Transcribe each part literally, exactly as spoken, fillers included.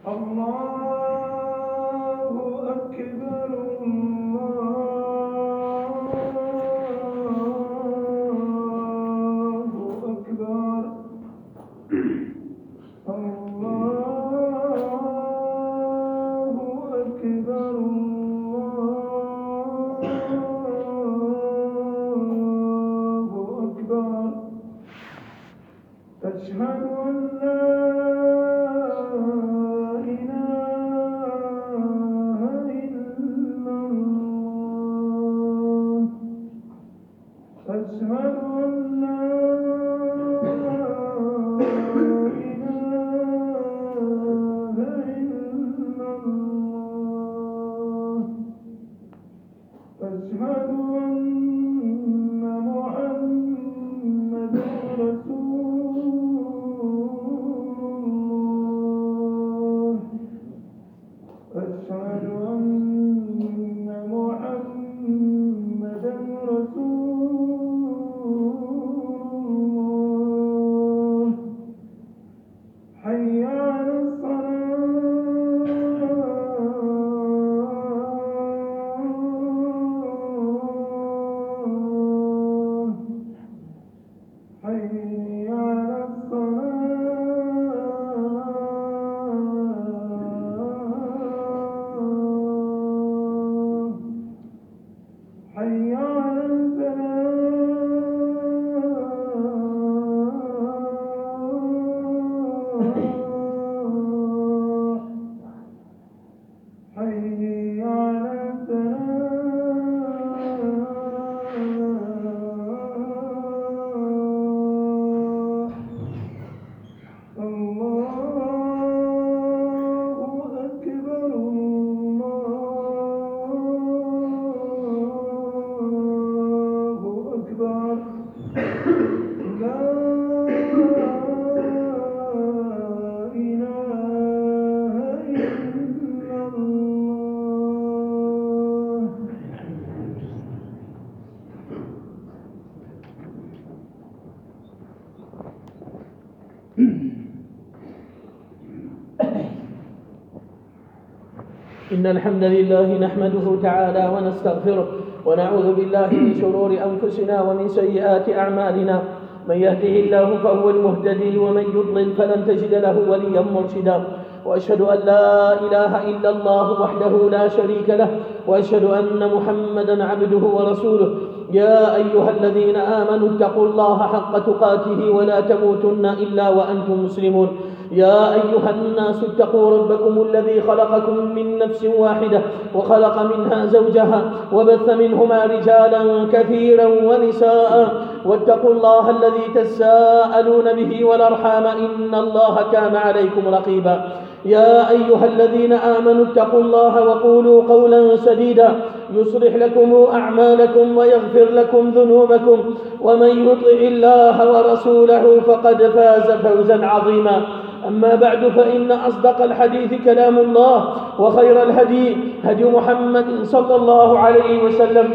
إن الحمد لله نحمده تعالى ونستغفره ونعوذ بالله من شرور أنفسنا ومن سيئات أعمالنا. من يهده الله فهو المهتدي ومن يضلل فلن تجد له وليا مرشدا. وأشهد أن لا إله إلا الله وحده لا شريك له وأشهد أن محمدا عبده ورسوله. يا أيها الذين آمنوا اتقوا الله حق تقاته ولا تموتن إلا وأنتم مسلمون. يا أيها الناس اتقوا ربكم الذي خلقكم من نفس واحدة وخلق منها زوجها وبث منهما رجالا كثيرا ونساء واتقوا الله الذي تساءلون به والأرحام إن الله كان عليكم رقيبا. يا أيها الذين آمنوا اتقوا الله وقولوا قولا سديدا يصلح لكم أعمالكم ويغفر لكم ذنوبكم ومن يطع الله ورسوله فقد فاز فوزا عظيما. أما بعد فإن أصدق الحديث كلام الله وخير الهدي هدي محمد صلى الله عليه وسلم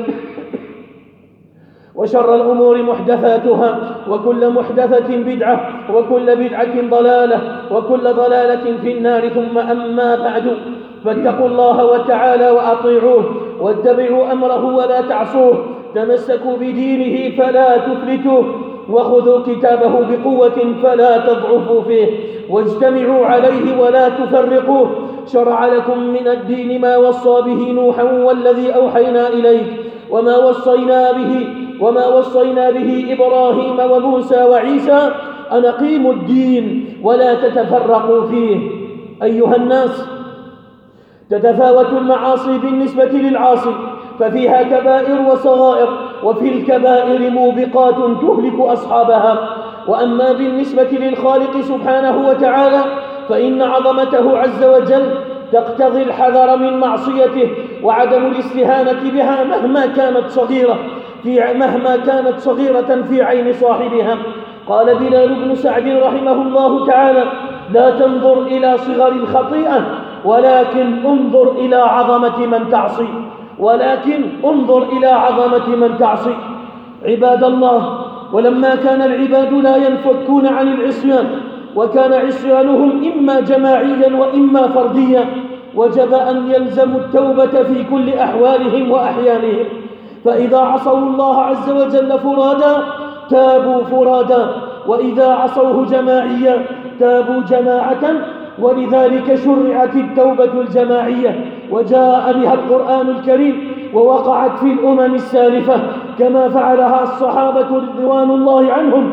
وشر الأمور محدثاتها وكل محدثة بدعة وكل بدعة ضلالة وكل ضلالة في النار. ثم أما بعد فاتقوا الله تعالى وأطيعوه واتبعوا أمره ولا تعصوه. تمسكوا بدينه فلا تفلتوه وخذوا كتابه بقوة فلا تضعفوا فيه واجتمعوا عليه ولا تفرقوه. شرع لكم من الدين ما وصى به نوحا والذي أوحينا إليك وما وصينا به وما وصينا به إبراهيم وموسى وعيسى أن أقيموا الدين ولا تتفرقوا فيه. أيها الناس، تتفاوت المعاصي بالنسبة للعاصي ففيها كبائر وصغائر، وفي الكبائر موبقات تهلك أصحابها. وأما بالنسبة للخالق سبحانه وتعالى فإن عظمته عز وجل تقتضي الحذر من معصيته وعدم الاستهانة بها مهما كانت صغيرة في مهما كانت صغيرة في عين صاحبها. قال بلال بن سعد رحمه الله تعالى: لا تنظر إلى صغر الخطيئة ولكن انظر إلى عظمة من تعصي ولكن انظر إلى عظمة من تعصي. عباد الله، ولما كان العباد لا ينفكون عن العصيان وكان عصيانهم إما جماعيا وإما فرديا، وجب أن يلزموا التوبة في كل أحوالهم وأحيانهم. فإذا عصوا الله عز وجل فرادا تابوا فرادا، وإذا عصوه جماعيا تابوا جماعة، ولذلك شرعت التوبة الجماعية وجاء بها القرآن الكريم، ووقعت في الأمم السالفة كما فعلها الصحابة رضوان الله عنهم.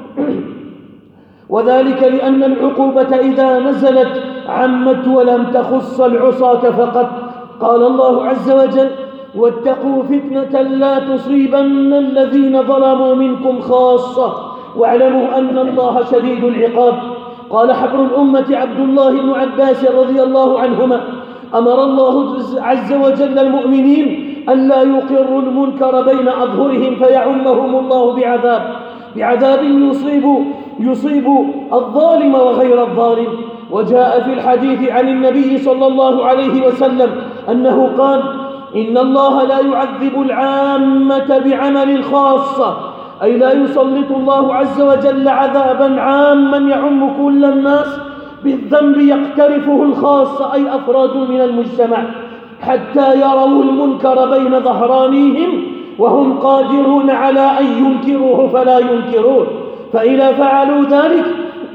وذلك لأن العقوبة إذا نزلت عمت ولم تخص العصاة فقط. قال الله عز وجل: واتقوا فتنة لا تصيبن الذين ظلموا منكم خاصة واعلموا أن الله شديد العقاب. قال حبر الأمة عبد الله بن عباس رضي الله عنهما: أمر الله عز وجل المؤمنين ألا يقروا المنكر بين أظهرهم فيعمهم الله بعذاب بعذاب يصيب يصيب الظالم وغير الظالم. وجاء في الحديث عن النبي صلى الله عليه وسلم أنه قال: إن الله لا يعذب العامة بعمل الخاصة، أي لا يسلط الله عز وجل عذابا عاما يعم كل الناس بالذنب يقترفه الخاصة، أي أفراد من المجتمع، حتى يروا المنكر بين ظهرانيهم وهم قادرون على أن ينكروه فلا ينكروه. فإذا فعلوا ذلك،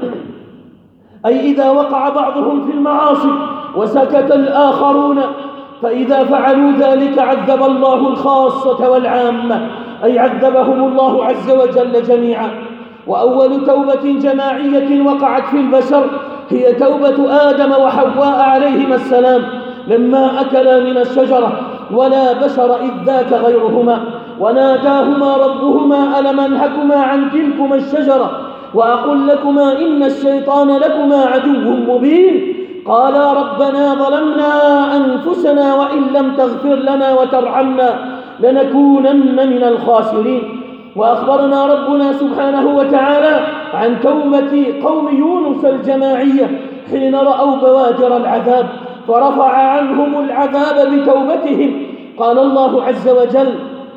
أي إذا وقع بعضهم في المعاصي وسكت الآخرون، فإذا فعلوا ذلك عذب الله الخاصة والعامة، أي عذبهم الله عز وجل جميعا. وأول توبة جماعية وقعت في البشر هي توبة آدم وحواء عليهما السلام لما أكلا من الشجرة، ولا بشر إذ ذاك غيرهما، وناداهما ربهما: ألم أنهكما عن تلكما الشجرة وأقل لكما إن الشيطان لكما عدو مبين؟ قالا ربنا ظلمنا أنفسنا وإن لم تغفر لنا وترحمنا لنكونن من الخاسرين. وأخبرنا ربنا سبحانه وتعالى عن توبة قوم يونس الجماعية حين رأوا بوادر العذاب فرفع عنهم العذاب بتوبتهم. قال الله عز وجل: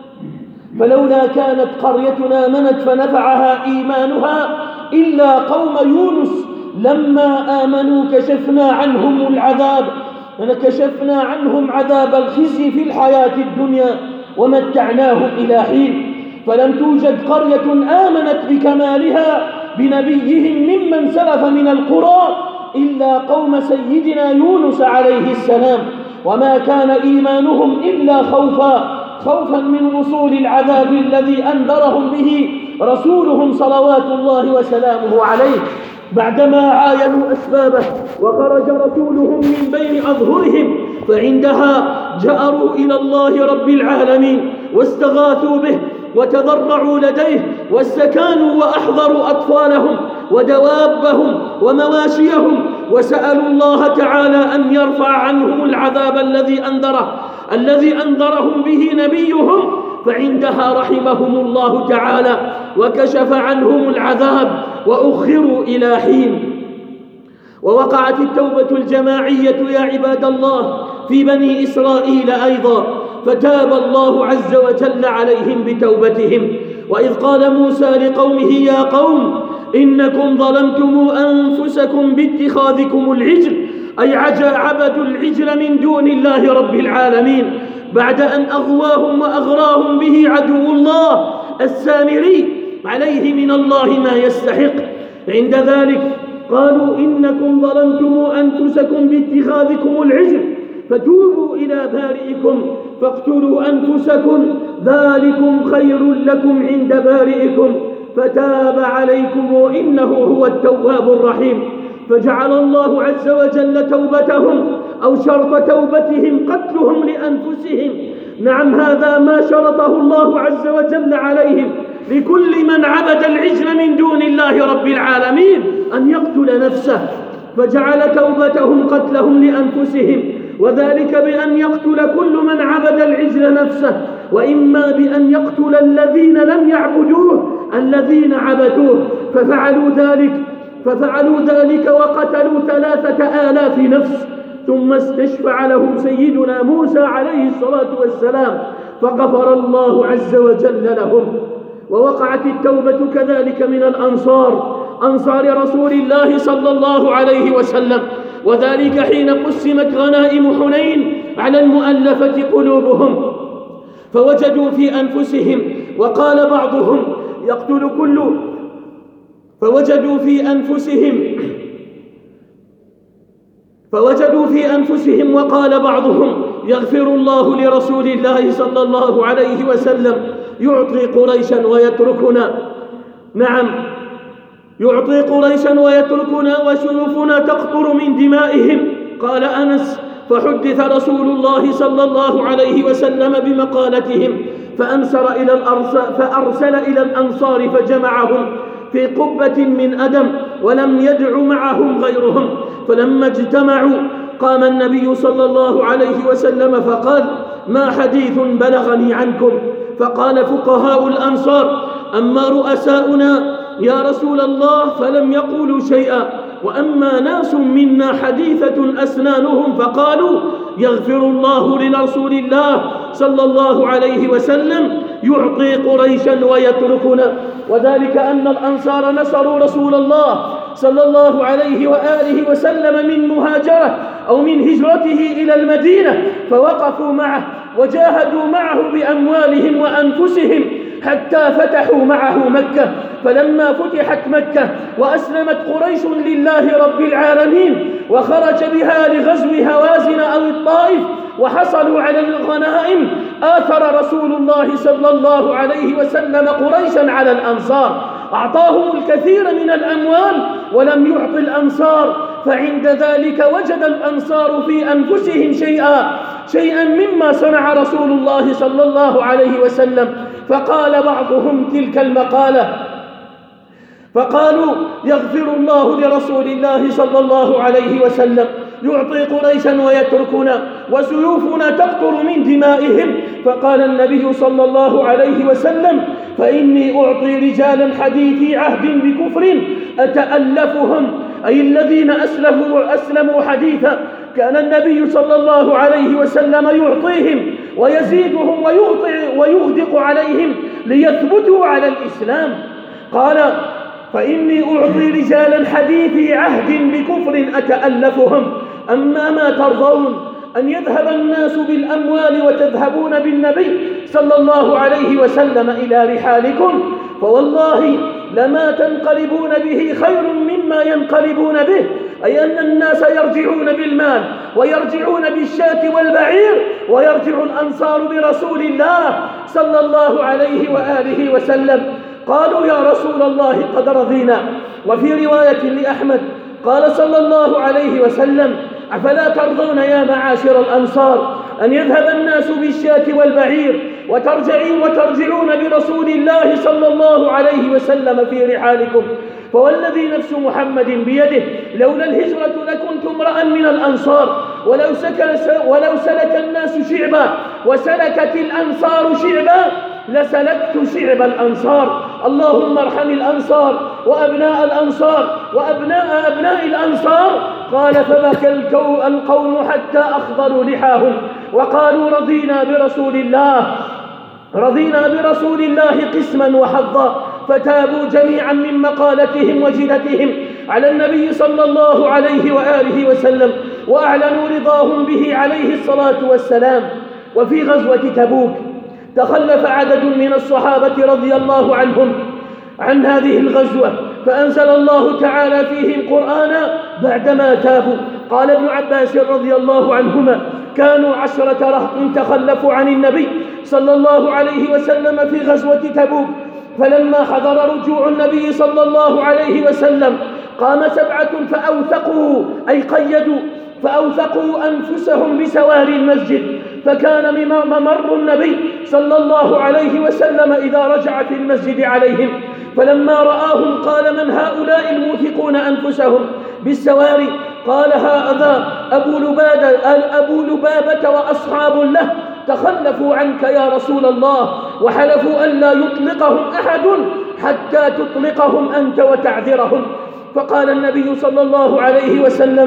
فلولا كانت قرية آمنت فنفعها إيمانها إلا قوم يونس لما آمنوا كشفنا عنهم العذاب كشفنا عنهم عذاب الخزي في الحياة الدنيا ومتعناهم إلى حين. فلم توجد قرية آمنت بكمالها بنبيهم ممن سلف من القرى إلا قوم سيدنا يونس عليه السلام، وما كان إيمانهم إلا خوفا خوفا من وصول العذاب الذي أنذرهم به رسولهم صلوات الله وسلامه عليه. بعدما عاينوا أسبابه وخرج رسولهم من بين أظهرهم، فعندها جأروا إلى الله رب العالمين واستغاثوا به وتضرعوا لديه، واستكانوا وأحضروا أطفالهم ودوابهم ومواشيهم، وسألوا الله تعالى أن يرفع عنهم العذاب الذي أنذره الذي أنذرهم به نبيهم. فعندها رحمهم الله تعالى وكشف عنهم العذاب وأخروا إلى حين. ووقعت التوبة الجماعية يا عباد الله في بني إسرائيل أيضا، فتاب الله عز وجل عليهم بتوبتهم. وإذ قال موسى لقومه: يا قوم إنكم ظلمتم أنفسكم باتخاذكم العجل، أي عبدوا العجل من دون الله رب العالمين، بعد أن أغواهم وأغراهم به عدو الله السامري عليه من الله ما يستحق. عند ذلك قالوا: إنكم ظلمتم أنفسكم باتخاذكم العجل فتوبوا إلى بارئكم فاقتلوا أنفسكم ذلكم خير لكم عند بارئكم فتاب عليكم إنه هو التواب الرحيم. فجعل الله عز وجل توبتهم أو شرط توبتهم قتلهم لأنفسهم. نعم، هذا ما شرطه الله عز وجل عليهم لكل من عبد العجل من دون الله رب العالمين أن يقتل نفسه، فجعل توبتهم قتلهم لأنفسهم، وذلك بأن يقتل كل من عبد العجل نفسه، وإما بأن يقتل الذين لم يعبدوه الذين عبدوه. ففعلوا ذلك ففعلوا ذلك وقتلوا ثلاثة آلاف نفس، ثم استشفع لهم سيدنا موسى عليه الصلاة والسلام فغفر الله عز وجل لهم. ووقعت التوبة كذلك من الأنصار أنصار رسول الله صلى الله عليه وسلم، وذلك حين قسمت غنائم حنين على المؤلفة قلوبهم، فوجدوا في أنفسهم، وقال بعضهم يقتل كل فوجدوا في أنفسهم فوجدوا في أنفسهم وقال بعضهم يغفر الله لرسول الله صلى الله عليه وسلم يعطي قريشا ويتركنا. نعم، يعطي قريشا ويتركنا وسيوفنا تقطر من دمائهم. قال أنس: فحدث رسول الله صلى الله عليه وسلم بمقالتهم فأنسر إلى الأرس فأرسل إلى الأنصار فجمعهم في قبة من أدم، ولم يدع معهم غيرهم. فلما اجتمعوا قام النبي صلى الله عليه وسلم فقال: ما حديث بلغني عنكم؟ فقال فقهاء الأنصار: أما رؤساؤنا يا رسول الله فلم يقولوا شيئا، وأما ناس منا حديثة أسنانهم فقالوا يغفر الله لرسول الله صلى الله عليه وسلم يعطي قريشا ويتركنا. وذلك أن الأنصار نصروا رسول الله صلى الله عليه وآله وسلم من مهاجرة أو من هجرته إلى المدينة، فوقفوا معه وجاهدوا معه بأموالهم وأنفسهم حتى فتحوا معه مكة. فلما فتحت مكة وأسلمت قريش لله رب العالمين وخرج بها لغزو هوازن أو الطائف وحصلوا على الغنائم، آثر رسول الله صلى الله عليه وسلم قريشا على الأنصار، أعطاهم الكثير من الأموال ولم يعط الأنصار. فعند ذلك وجد الأنصار في أنفسهم شيئا شيئا مما صنع رسول الله صلى الله عليه وسلم، فقال بعضهم تلك المقالة، فقالوا يغفر الله لرسول الله صلى الله عليه وسلم يعطي قريشا ويتركنا وسيوفنا تقطر من دمائهم. فقال النبي صلى الله عليه وسلم: فإني أعطي رجالا حديثي عهد بكفر أتألفهم، أي الذين أسلموا, أسلموا حديثا كان النبي صلى الله عليه وسلم يعطيهم ويزيدهم ويغدق عليهم ليثبتوا على الإسلام. قال: فإني أعطي رجالا حديثي عهد بكفر أتألفهم، أما ما ترضون أن يذهب الناس بالأموال وتذهبون بالنبي صلى الله عليه وسلم إلى رحالكم، فوالله لما تنقلبون به خير مما ينقلبون به، أي أن الناس يرجعون بالمال ويرجعون بالشاة والبعير، ويرجع الأنصار برسول الله صلى الله عليه وآله وسلم. قالوا: يا رسول الله قد رضينا. وفي رواية لأحمد قال صلى الله عليه وسلم: أفلا ترضون يا معاشر الأنصار أن يذهب الناس بالشاة والبعير وترجعون وترجعون برسول الله صلى الله عليه وسلم في رحالكم؟ فوالذي نفس محمد بيده لولا الهجرة لكنت امرأ من الأنصار، ولو, ولو سلك الناس شعبا وسلكت الأنصار شعبا لسلكت شعب الأنصار. اللهم ارحم الأنصار وأبناء الأنصار وأبناء أبناء الأنصار. قال: فبكى القوم حتى أخضروا لحاهم وقالوا: رضينا برسول الله رضينا برسول الله قسما وحظا. فتابوا جميعا من مقالتهم وجدتهم على النبي صلى الله عليه وآله وسلم وأعلنوا رضاهم به عليه الصلاة والسلام. وفي غزوة تبوك تخلف عدد من الصحابة رضي الله عنهم عن هذه الغزوة، فأنزل الله تعالى فيهم قرآنا بعدما تابوا. قال ابن عباس رضي الله عنهما: كانوا عشرة رهط تخلفوا عن النبي صلى الله عليه وسلم في غزوة تبوك، فلما حضر رجوع النبي صلى الله عليه وسلم قام سبعة فأوثقوا أي قيدوا فأوثقوا أنفسهم بسواري المسجد، فكان ممر النبي صلى الله عليه وسلم إذا رجع في المسجد عليهم، فلما رآهم قال: من هؤلاء الموثقون أنفسهم بالسواري؟ قال: هذا أبو لبابة, أبو لبابة وأصحاب له تخلفوا عنك يا رسول الله، وحلفوا أن لا يطلقهم أحد حتى تطلقهم أنت وتعذرهم. فقال النبي صلى الله عليه وسلم: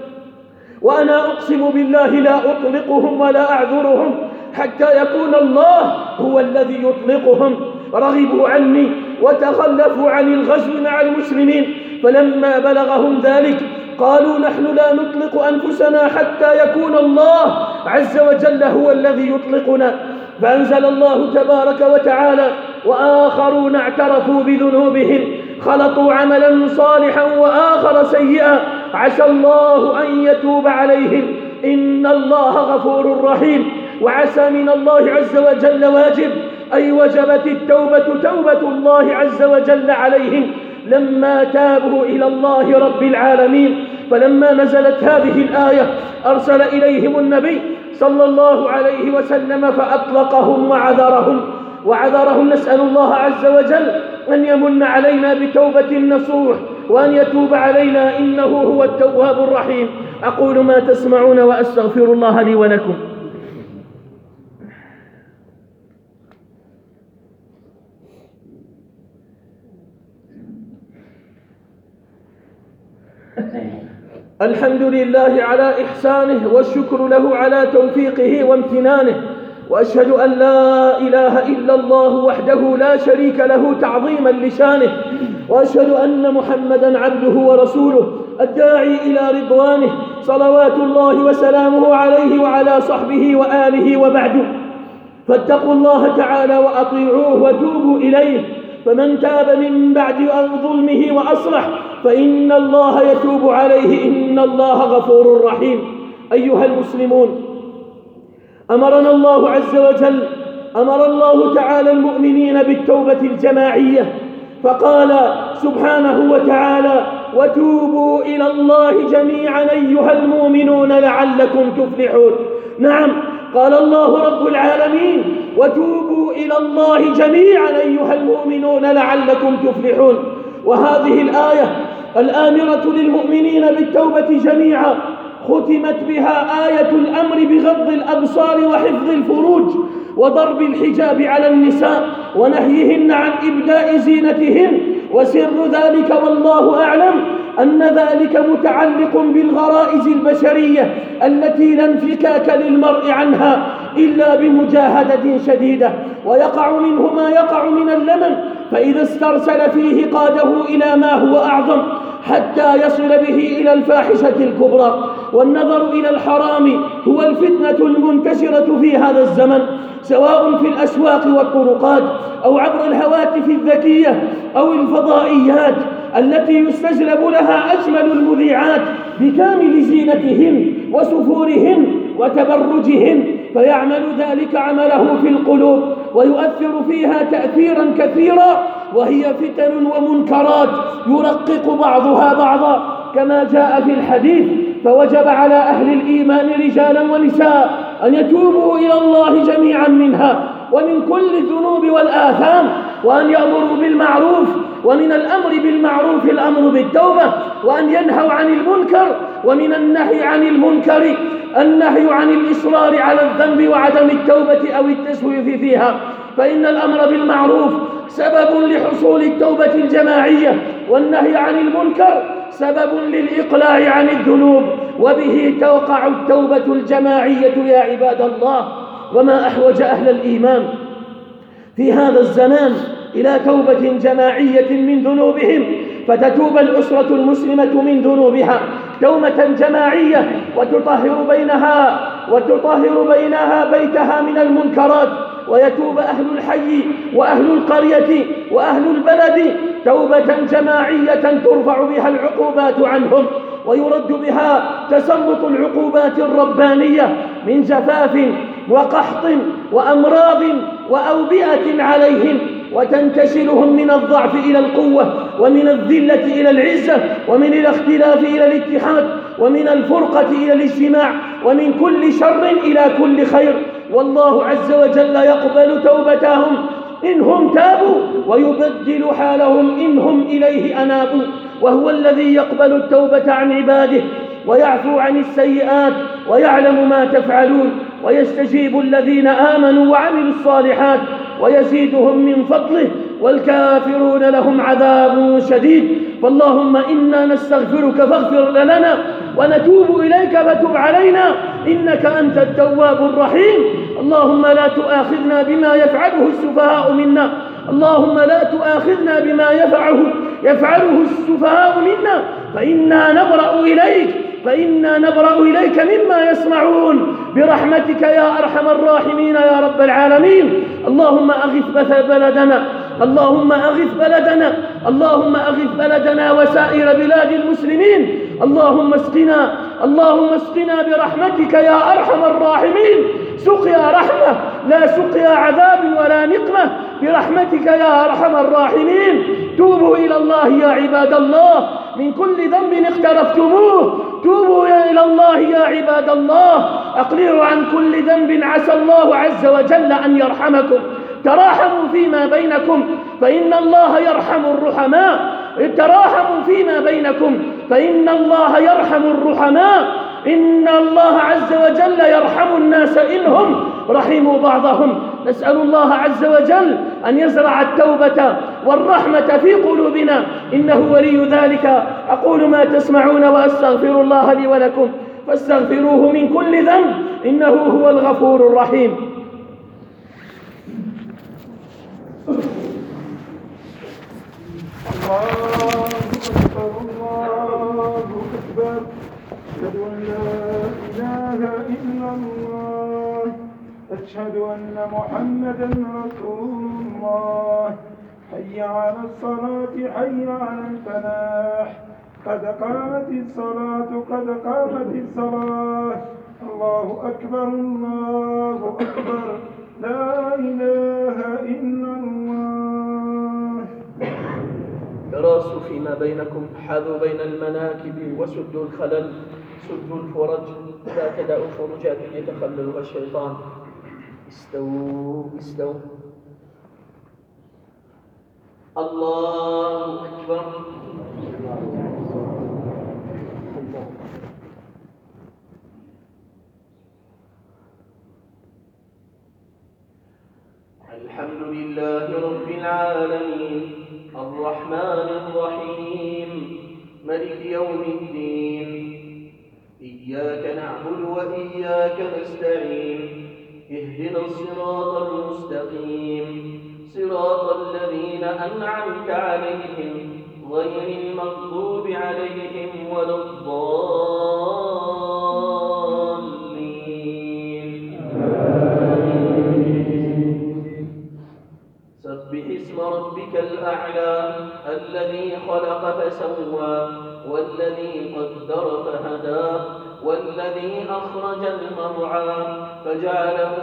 وأنا أقسم بالله لا أطلقهم ولا أعذرهم حتى يكون الله هو الذي يطلقهم. رغبوا عني وتخلفوا عن الغزو مع المسلمين فلما بلغهم ذلك قالوا نحن لا نطلق أنفسنا حتى يكون الله عز وجل هو الذي يطلقنا. فأنزل الله تبارك وتعالى وآخرون اعترفوا بذنوبهم خلطوا عملا صالحا وآخر سيئا عسى الله أن يتوب عليهم إن الله غفور رحيم. وعسى من الله عز وجل واجب، أي وجبت التوبة توبة الله عز وجل عليهم لما تابوا إلى الله رب العالمين. فلما نزلت هذه الآية أرسل إليهم النبي صلى الله عليه وسلم فأطلقهم وعذرهم وعذرهم نسأل الله عز وجل أن يمن علينا بتوبة نصوح وأن يتوب علينا إنه هو التواب الرحيم. أقول ما تسمعون وأستغفر الله لي ولكم. الحمد لله على إحسانه والشكر له على توفيقه وامتنانه، وأشهد أن لا إله إلا الله وحده لا شريك له تعظيما لشانه، وأشهد أن محمدا عبده ورسوله الداعي إلى رضوانه صلوات الله وسلامه عليه وعلى صحبه وآله وبعده. فاتقوا الله تعالى وأطيعوه وتوبوا إليه، فمن تاب من بعد ظلمه وأصلح فإن الله يتوب عليه إن الله غفور رحيم. أيها المسلمون، أمرنا الله عز وجل أمر الله تعالى المؤمنين بالتوبة الجماعية، فقال سبحانه وتعالى وتوبوا إلى الله جميعا أيها المؤمنون لعلكم تفلحون. نعم، قال الله رب العالمين وتوبوا إلى الله جميعا أيها المؤمنون لعلكم تفلحون. وهذه الآية الآمرة للمؤمنين بالتوبة جميعا ختمت بها آية الأمر بغض الأبصار وحفظ الفروج وضرب الحجاب على النساء ونهيهن عن إبداء زينتهن، وسر ذلك والله أعلم أن ذلك متعلق بالغرائز البشرية التي لا انفكاك للمرء عنها إلا بمجاهدة شديدة، ويقع منه ما يقع من اللمم، فإذا استرسل فيه قاده إلى ما هو أعظم حتى يصل به إلى الفاحشة الكبرى. والنظر إلى الحرام هو الفتنة المنتشرة في هذا الزمن، سواء في الأسواق والطرقات أو عبر الهواتف الذكية أو الفضائيات التي يستجلب لها أجمل المذيعات بكامل زينتهن وسفورهن وتبرجهن، فيعمل ذلك عمله في القلوب ويؤثر فيها تأثيرا كثيرا، وهي فتن ومنكرات يرقق بعضها بعضا كما جاء في الحديث. فوجب على أهل الإيمان رجالا ونساء أن يتوبوا إلى الله جميعا منها ومن كل الذنوب والآثام، وأن يأمروا بالمعروف، ومن الأمر بالمعروف الأمر بالتوبة، وأن ينهوا عن المنكر، ومن النهي عن المنكر النهي عن الإصرار على الذنب وعدم التوبة أو التسويف فيها. فإن الأمر بالمعروف سبب لحصول التوبة الجماعية، والنهي عن المنكر سبب للإقلاع عن الذنوب، وبه توقع التوبة الجماعية يا عباد الله. وما أحوج أهل الإيمان في هذا الزمان إلى توبة جماعية من ذنوبهم، فتتوب الأسرة المسلمة من ذنوبها توبة جماعية وتطهر بينها وتطهر بينها بيتها من المنكرات، ويتوب أهل الحي وأهل القرية وأهل البلد توبة جماعية ترفع بها العقوبات عنهم، ويرد بها تسلط العقوبات الربانية من جفاف وقحط وأمراض وأوبئة عليهم، وتنتشلهم من الضعف إلى القوة، ومن الذلة إلى العزة، ومن الاختلاف إلى الاتحاد، ومن الفرقة إلى الاجتماع، ومن كل شر إلى كل خير. والله عز وجل يقبل توبتهم إن هم تابوا، ويبدل حالهم إن هم إليه أنابوا، وهو الذي يقبل التوبة عن عباده ويعفو عن السيئات ويعلم ما تفعلون، ويستجيب الذين آمنوا وعملوا الصالحات ويزيدهم من فضله، والكافرون لهم عذاب شديد. فاللهم إنا نستغفرك فاغفر لنا، ونتوب إليك فتب علينا إنك أنت التواب الرحيم. اللهم لا تؤاخذنا بما يفعله السفهاء منا، اللهم لا تؤاخذنا بما يفعله يفعله السفهاء منا فإنا نبرأ إليك فإنا نبرأ إليك مما يصنعون برحمتك يا أرحم الراحمين يا رب العالمين. اللهم أغث بلدنا اللهم أغث بلدنا اللهم أغث بلدنا وسائر بلاد المسلمين. اللهم اسقنا اللهم اسقنا برحمتك يا أرحم الراحمين سقيا رحمة لا سقيا عذاب ولا نقمة برحمتك يا أرحم الراحمين. توبوا إلى الله يا عباد الله من كل ذنب اقترفتموه، توبوا إلى الله يا عباد الله، أقلعوا عن كل ذنب عسى الله عز وجل أن يرحمكم. تراحموا فيما بينكم فإن الله يرحم الرحماء تراحموا فيما بينكم فإن الله يرحم الرحماء. إن الله عز وجل يرحم الناس إنهم رحموا بعضهم. نسأل الله عز وجل أن يزرع التوبة والرحمة في قلوبنا إنه ولي ذلك. أقول ما تسمعون وأستغفر الله لي ولكم فاستغفروه من كل ذنب إنه هو الغفور الرحيم. الله أكبر الله أكبر أشهد أن لا إله إلا الله أشهد أن محمدا رسول الله. حي على الصلاة حي على الفلاح قد قامت الصلاة قد قامت الصلاة. الله أكبر الله أكبر لا إله إلا الله. تراصوا فيما بينكم، حاذوا بين المناكب وسدوا الخلل، سدوا الفرج، لا تدعوا فرجات يتخللها الشيطان. استووا استووا. الله أكبر. الحمد لله رب العالمين الرحمن الرحيم ملك يوم الدين. إياك نعبد وإياك نستعين. اهدنا الصراط المستقيم صراط الذين أنعمت عليهم غير المغضوب عليهم ولا الضالين. سبح اسم ربك الأعلى الذي خلق فسوى والذي قدر فهدى والذي أخرج المرعى فجعله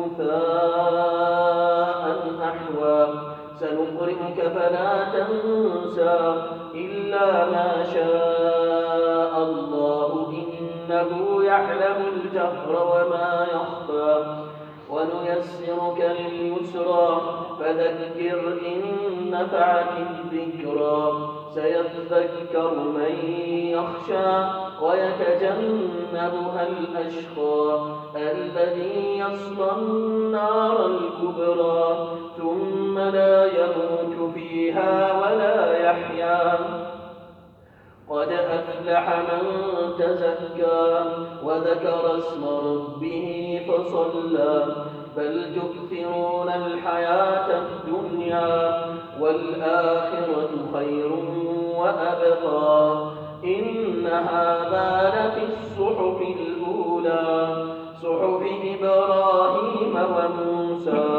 غثاء أحوى. سنقرئك فلا تنسى إلا ما شاء الله إنه يعلم الجهر وما يخفى. ونيسرك لليسرى فذكر إن نفعت الذكرى. سيذكر من يخشى ويتجنبها الأشقى الذي يصلى النار الكبرى ثم لا يموت فيها ولا يحيا. قد أفلح من تزكى وذكر اسم ربه فصلى. بل تؤثرون الحياة الدنيا والآخرة خير وأبقى. إن هذا لفي الصحف الأولى صحف إبراهيم وموسى.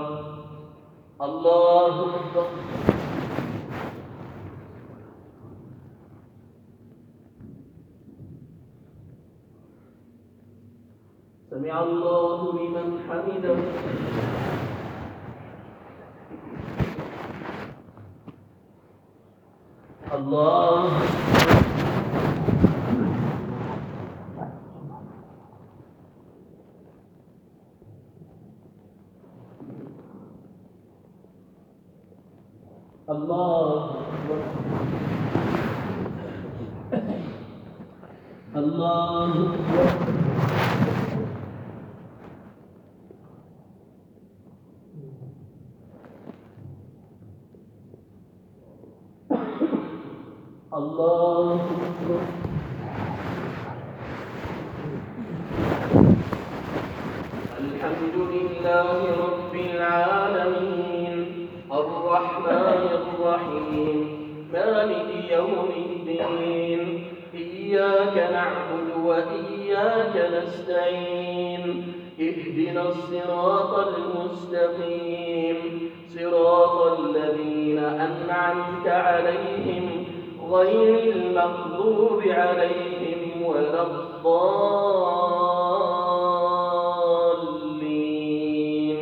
الله أكبر. سمع الله لمن حمده. الله الله الله الله أكبر. الحمد لله رب العالمين الرحمن الرحيم مالك إياك نعبد وإياك نستعين اهدنا الصراط المستقيم صراط الذين أنعمت عليهم غير المغضوب عليهم ولا الضالين.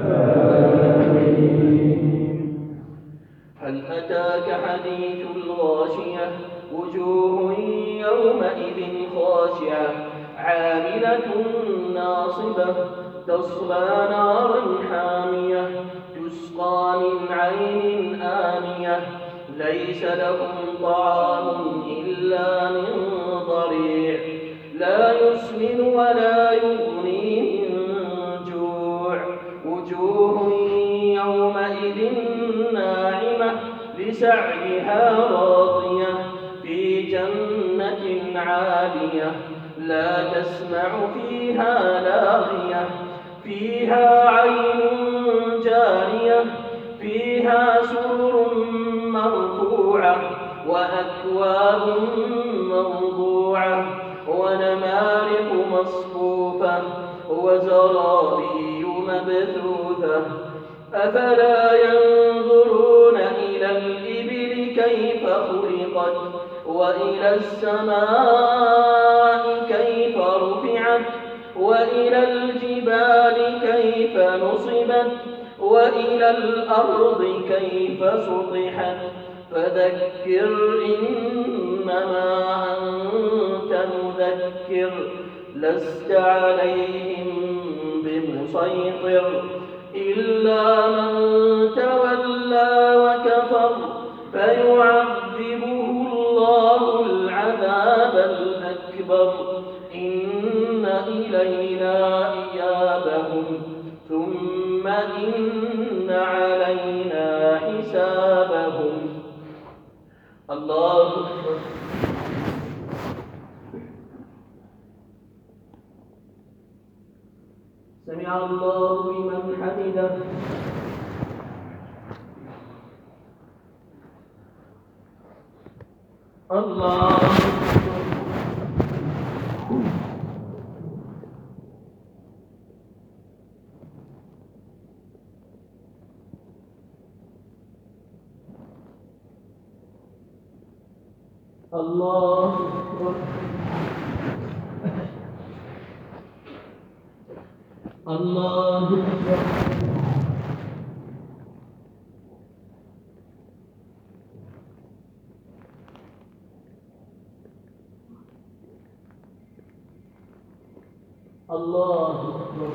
هل أتاك حديث الغاشية وجوه يومئذ خاشعة عاملة ناصبة تصلى نارا حامية تسقى من عين آنية ليس لهم طعام إلا من ضريع لا يسمن ولا يغني من جوع وجوه يومئذ ناعمة لسعيها راضية في جنة عالية لا تسمع فيها لاغية فيها عين جارية فيها سرر مرفوعة وأكواب موضوعة ونمارق مصفوفة وزرابي مبثوثة أفلا ينظرون إلى الإبل كيف خلقت وإلى السماء كيف رفعت وإلى الجبال كيف نصبت وإلى الأرض كيف سطحت فذكر إنما أنت مذكر لست عليهم بمسيطر إلا من تولى وكفر فيعذبه الله العذاب الأكبر إن إلينا إيابهم ثم إن علينا حسابهم. الله أكبر. سمع الله لمن حمده. الله أكبر. الله أكبر. الله أكبر. الله أكبر.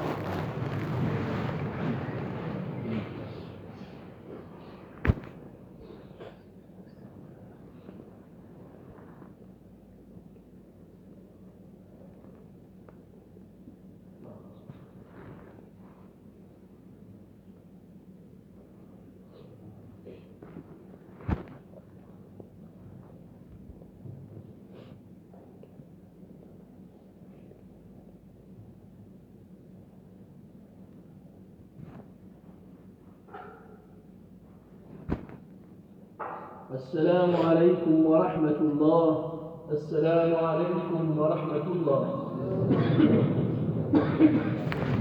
السلام عليكم ورحمة الله. السلام عليكم ورحمة الله.